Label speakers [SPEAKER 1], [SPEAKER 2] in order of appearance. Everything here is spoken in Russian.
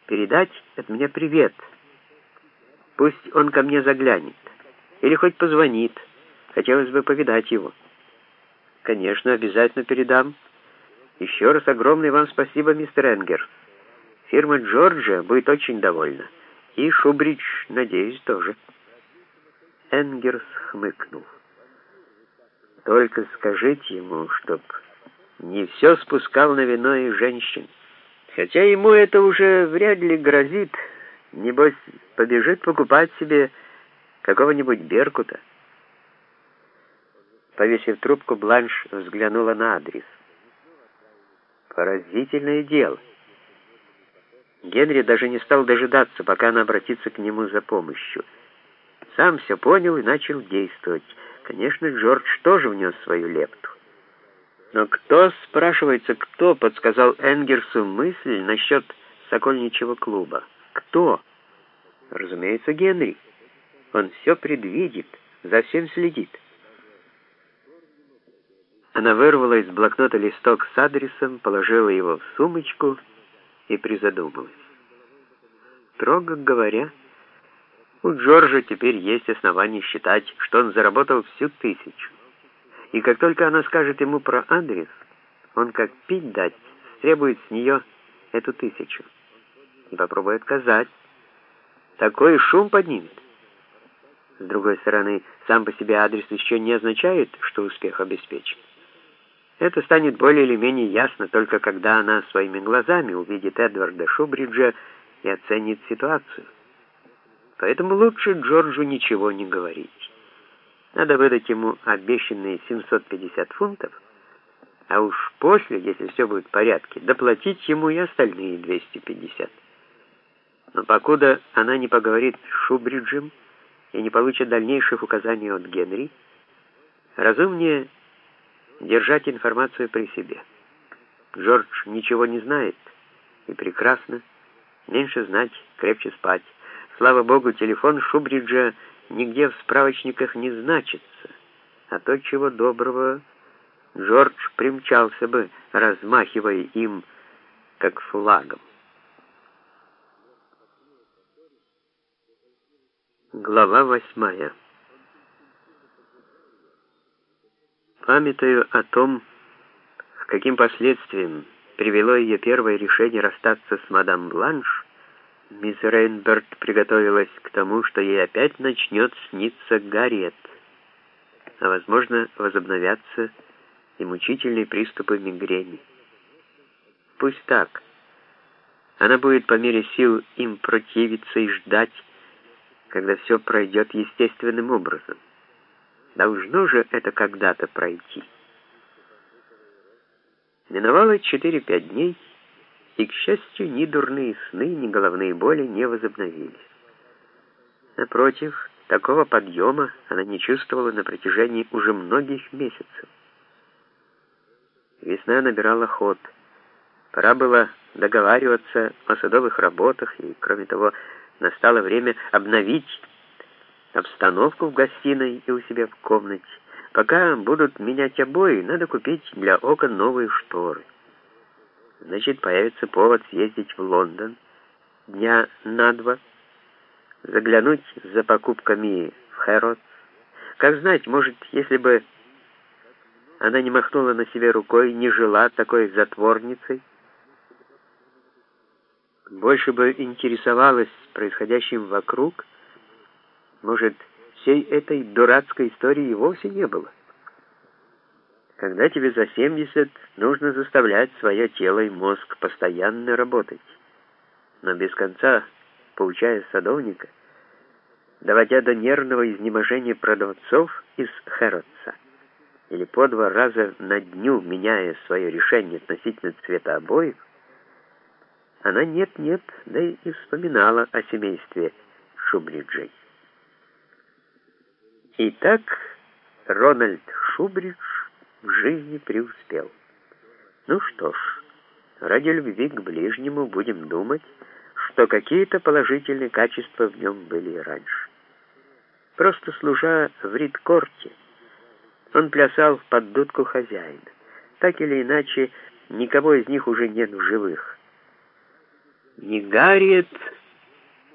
[SPEAKER 1] передать от меня привет. Пусть он ко мне заглянет. Или хоть позвонит. Хотелось бы повидать его. Конечно, обязательно передам. Еще раз огромное вам спасибо, мистер Энгерс. Фирма Джорджа будет очень довольна. И Шубридж, надеюсь, тоже. Энгерс хмыкнул. Только скажите ему, чтоб не все спускал на вино и женщин. Хотя ему это уже вряд ли грозит. Небось, побежит покупать себе какого-нибудь беркута. Повесив трубку, Бланш взглянула на адрес. Поразительное дело. Генри даже не стал дожидаться, пока она обратится к нему за помощью. Сам все понял и начал действовать. Конечно, Джордж тоже внес свою лепту. Но кто, спрашивается, кто подсказал Энгерсу мысль насчет Сокольничьего клуба? Кто? Разумеется, Генри. Он все предвидит, за всем следит. Она вырвала из блокнота листок с адресом, положила его в сумочку и призадумалась. Строго говоря, у Джорджа теперь есть основания считать, что он заработал всю 1000. И как только она скажет ему про адрес, он, как пить дать, требует с нее эту 1000. И попробует отказать. Такой шум поднимет. С другой стороны, сам по себе адрес еще не означает, что успех обеспечен. Это станет более или менее ясно только когда она своими глазами увидит Эдварда Шубриджа и оценит ситуацию. Поэтому лучше Джорджу ничего не говорить. Надо выдать ему обещанные 750 фунтов, а уж после, если все будет в порядке, доплатить ему и остальные 250. Но покуда она не поговорит с Шубриджем и не получит дальнейших указаний от Генри, разумнее держать информацию при себе. Джордж ничего не знает, и прекрасно. Меньше знать, крепче спать. Слава богу, телефон Шубриджа нигде в справочниках не значится, а то, чего доброго, Джордж примчался бы, размахивая им, как флагом. Глава 8. Памятуя о том, к каким последствиям привело ее первое решение расстаться с мадам Бланш, мисс Рейнберт приготовилась к тому, что ей опять начнет сниться Гарриет, а, возможно, возобновятся и мучительные приступы мигрени. Пусть так. Она будет по мере сил им противиться и ждать, когда все пройдет естественным образом. Должно же это когда-то пройти. Миновало 4-5 дней, и, к счастью, ни дурные сны, ни головные боли не возобновились. Напротив, такого подъема она не чувствовала на протяжении уже многих месяцев. Весна набирала ход. Пора было договариваться о садовых работах, и, кроме того, настало время обновить обстановку в гостиной и у себя в комнате. Пока будут менять обои, надо купить для окон новые шторы. Значит, появится повод съездить в Лондон дня на 2, заглянуть за покупками в Хэрротс. Как знать, может, если бы она не махнула на себе рукой, не жила такой затворницей, больше бы интересовалась происходящим вокруг, может, всей этой дурацкой истории и вовсе не было. Когда тебе за 70, нужно заставлять свое тело и мозг постоянно работать, но без конца поучая садовника, доводя до нервного изнеможения продавцов из Хэрротса, или по 2 раза на дню меняя свое решение относительно цвета обоев, она нет-нет, да и вспоминала о семействе Шубриджей. Итак, Рональд Шубридж в жизни преуспел. Ну что ж, ради любви к ближнему будем думать, что какие-то положительные качества в нем были и раньше. Просто служа в Ридкорте, он плясал под дудку хозяина. Так или иначе, никого из них уже нет в живых. Не Гарриет,